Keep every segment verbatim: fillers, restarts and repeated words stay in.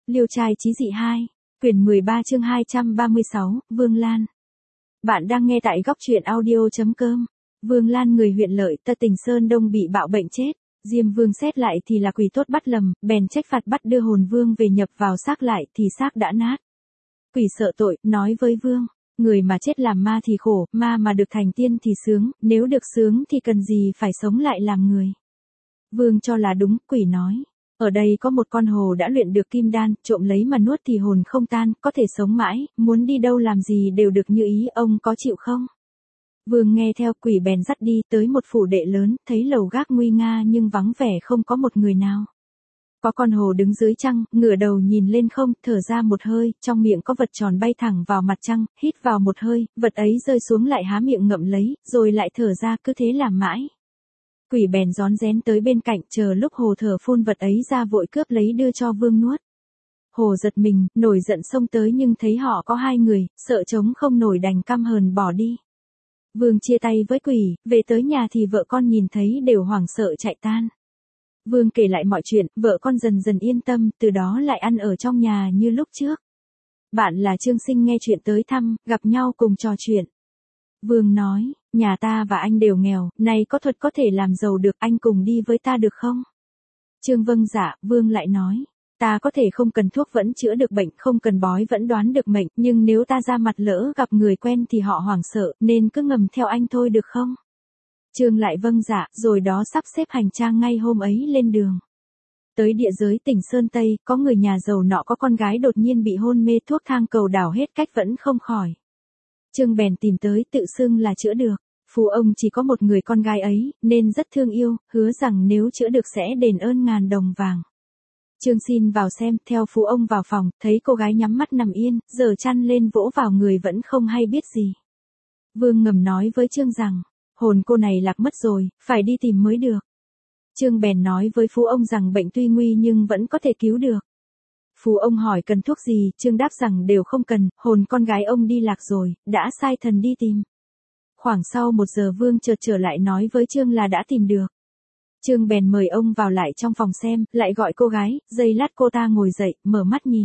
Liêu trai chí dị hai, quyển mười ba chương hai trăm ba mươi sáu, Vương Lan. Bạn đang nghe tại góc truyện audio chấm com. Vương Lan người huyện Lợi Ta tỉnh Sơn Đông bị bạo bệnh chết. Diêm Vương xét lại thì là quỷ tốt bắt lầm, bèn trách phạt bắt đưa hồn Vương về nhập vào xác lại thì xác đã nát. Quỷ sợ tội, nói với Vương, người mà chết làm ma thì khổ, ma mà được thành tiên thì sướng, nếu được sướng thì cần gì phải sống lại làm người. Vương cho là đúng, quỷ nói. Ở đây có một con hồ đã luyện được kim đan, trộm lấy mà nuốt thì hồn không tan, có thể sống mãi, muốn đi đâu làm gì đều được như ý, ông có chịu không? Vương nghe theo, quỷ bèn dắt đi tới một phủ đệ lớn, thấy lầu gác nguy nga nhưng vắng vẻ không có một người nào. Có con hồ đứng dưới trăng, ngửa đầu nhìn lên không, thở ra một hơi, trong miệng có vật tròn bay thẳng vào mặt trăng, hít vào một hơi, vật ấy rơi xuống lại há miệng ngậm lấy, rồi lại thở ra, cứ thế làm mãi. Quỷ bèn rón rén tới bên cạnh, chờ lúc hồ thở phun vật ấy ra vội cướp lấy đưa cho Vương nuốt. Hồ giật mình, nổi giận xông tới nhưng thấy họ có hai người, sợ chống không nổi đành căm hờn bỏ đi. Vương chia tay với quỷ, về tới nhà thì vợ con nhìn thấy đều hoảng sợ chạy tan. Vương kể lại mọi chuyện, vợ con dần dần yên tâm, từ đó lại ăn ở trong nhà như lúc trước. Bạn là Trương Sinh nghe chuyện tới thăm, gặp nhau cùng trò chuyện. Vương nói, nhà ta và anh đều nghèo, nay có thuật có thể làm giàu được, anh cùng đi với ta được không? Trương vâng dạ, Vương lại nói, ta có thể không cần thuốc vẫn chữa được bệnh, không cần bói vẫn đoán được mệnh, nhưng nếu ta ra mặt lỡ gặp người quen thì họ hoảng sợ, nên cứ ngầm theo anh thôi được không? Trương lại vâng dạ, rồi đó sắp xếp hành trang ngay hôm ấy lên đường. Tới địa giới tỉnh Sơn Tây, có người nhà giàu nọ có con gái đột nhiên bị hôn mê, thuốc thang cầu đảo hết cách vẫn không khỏi. Trương bèn tìm tới, tự xưng là chữa được. Phú ông chỉ có một người con gái ấy, nên rất thương yêu, hứa rằng nếu chữa được sẽ đền ơn ngàn đồng vàng. Trương xin vào xem, theo Phú ông vào phòng, thấy cô gái nhắm mắt nằm yên, giở chăn lên vỗ vào người vẫn không hay biết gì. Vương ngầm nói với Trương rằng, hồn cô này lạc mất rồi, phải đi tìm mới được. Trương bèn nói với Phú ông rằng bệnh tuy nguy nhưng vẫn có thể cứu được. Phú ông hỏi cần thuốc gì, Trương đáp rằng đều không cần, hồn con gái ông đi lạc rồi, đã sai thần đi tìm. Khoảng sau một giờ Vương chợt trở lại nói với Trương là đã tìm được. Trương bèn mời ông vào lại trong phòng xem, lại gọi cô gái, giây lát cô ta ngồi dậy, mở mắt nhìn.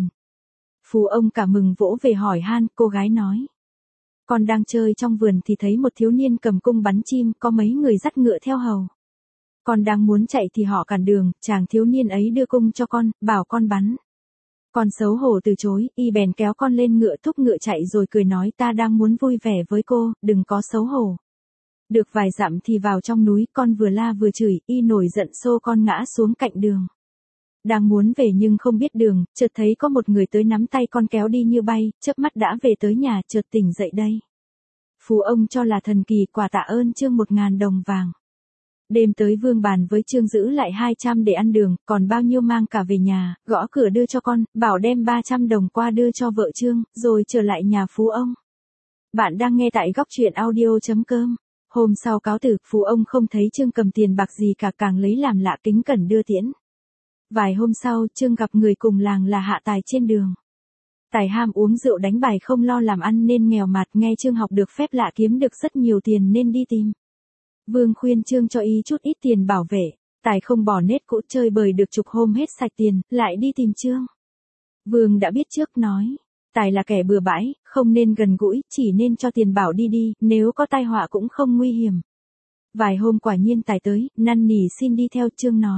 Phú ông cả mừng vỗ về hỏi han, cô gái nói. Con đang chơi trong vườn thì thấy một thiếu niên cầm cung bắn chim, có mấy người dắt ngựa theo hầu. Con đang muốn chạy thì họ cản đường, chàng thiếu niên ấy đưa cung cho con, bảo con bắn. Con xấu hổ từ chối, y bèn kéo con lên ngựa thúc ngựa chạy rồi cười nói ta đang muốn vui vẻ với cô, đừng có xấu hổ. Được vài dặm thì vào trong núi, con vừa la vừa chửi, y nổi giận xô con ngã xuống cạnh đường. Đang muốn về nhưng không biết đường, chợt thấy có một người tới nắm tay con kéo đi như bay, chớp mắt đã về tới nhà, chợt tỉnh dậy đây. Phú ông cho là thần kỳ, quả tạ ơn Trương một ngàn đồng vàng. Đêm tới Vương bàn với Trương giữ lại hai trăm để ăn đường, còn bao nhiêu mang cả về nhà, gõ cửa đưa cho con, bảo đem ba trăm đồng qua đưa cho vợ Trương, rồi trở lại nhà Phú ông. Bạn đang nghe tại góc truyện audio chấm com. Hôm sau cáo từ, Phú ông không thấy Trương cầm tiền bạc gì cả, càng lấy làm lạ, kính cẩn đưa tiễn. Vài hôm sau, Trương gặp người cùng làng là Hạ Tài trên đường. Tài ham uống rượu đánh bài không lo làm ăn nên nghèo mạt, nghe Trương học được phép lạ kiếm được rất nhiều tiền nên đi tìm. Vương khuyên Trương cho y chút ít tiền bảo vệ, Tài không bỏ nết cũ, chơi bời được chục hôm hết sạch tiền, lại đi tìm Trương. Vương đã biết trước nói, Tài là kẻ bừa bãi, không nên gần gũi, chỉ nên cho tiền bảo đi đi, nếu có tai họa cũng không nguy hiểm. Vài hôm quả nhiên Tài tới, năn nỉ xin đi theo. Trương nói,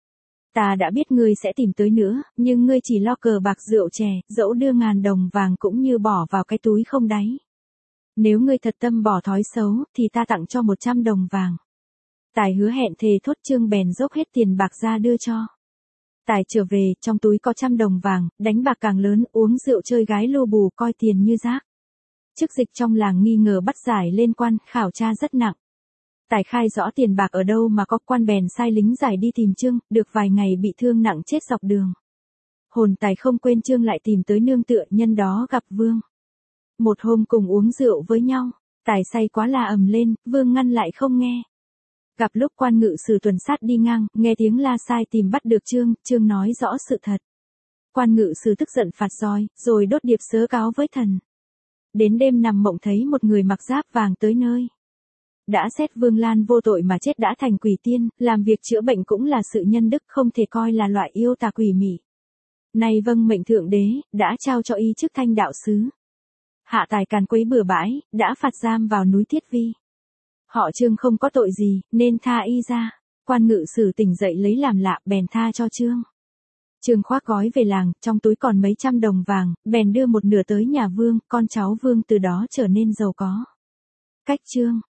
ta đã biết ngươi sẽ tìm tới nữa, nhưng ngươi chỉ lo cờ bạc rượu chè, dẫu đưa ngàn đồng vàng cũng như bỏ vào cái túi không đáy. Nếu ngươi thật tâm bỏ thói xấu, thì ta tặng cho một trăm đồng vàng. Tài hứa hẹn thề thốt. Trương bèn dốc hết tiền bạc ra đưa cho. Tài trở về, trong túi có trăm đồng vàng, đánh bạc càng lớn, uống rượu chơi gái lô bù, coi tiền như rác. Chức dịch trong làng nghi ngờ bắt giải lên quan, khảo tra rất nặng. Tài khai rõ tiền bạc ở đâu mà có, quan bèn sai lính giải đi tìm Trương, được vài ngày bị thương nặng chết dọc đường. Hồn Tài không quên Trương lại tìm tới nương tựa, nhân đó gặp Vương. Một hôm cùng uống rượu với nhau, Tài say quá la ầm lên, Vương ngăn lại không nghe. Gặp lúc quan ngự sử tuần sát đi ngang, nghe tiếng la sai tìm bắt được Trương, Trương nói rõ sự thật. Quan ngự sử tức giận phạt roi, rồi đốt điệp sớ cáo với thần. Đến đêm nằm mộng thấy một người mặc giáp vàng tới nơi. Đã xét Vương Lan vô tội mà chết đã thành quỷ tiên, làm việc chữa bệnh cũng là sự nhân đức, không thể coi là loại yêu tà quỷ mị. Nay vâng mệnh thượng đế, đã trao cho y chức thanh đạo sứ. Hạ tài càn quấy bừa bãi, đã phạt giam vào núi Thiết Vi. Họ Trương không có tội gì, nên tha y ra. Quan ngự sử tỉnh dậy lấy làm lạ, bèn tha cho Trương. Trương khoác gói về làng, trong túi còn mấy trăm đồng vàng, bèn đưa một nửa tới nhà Vương, con cháu Vương từ đó trở nên giàu có. Cách Trương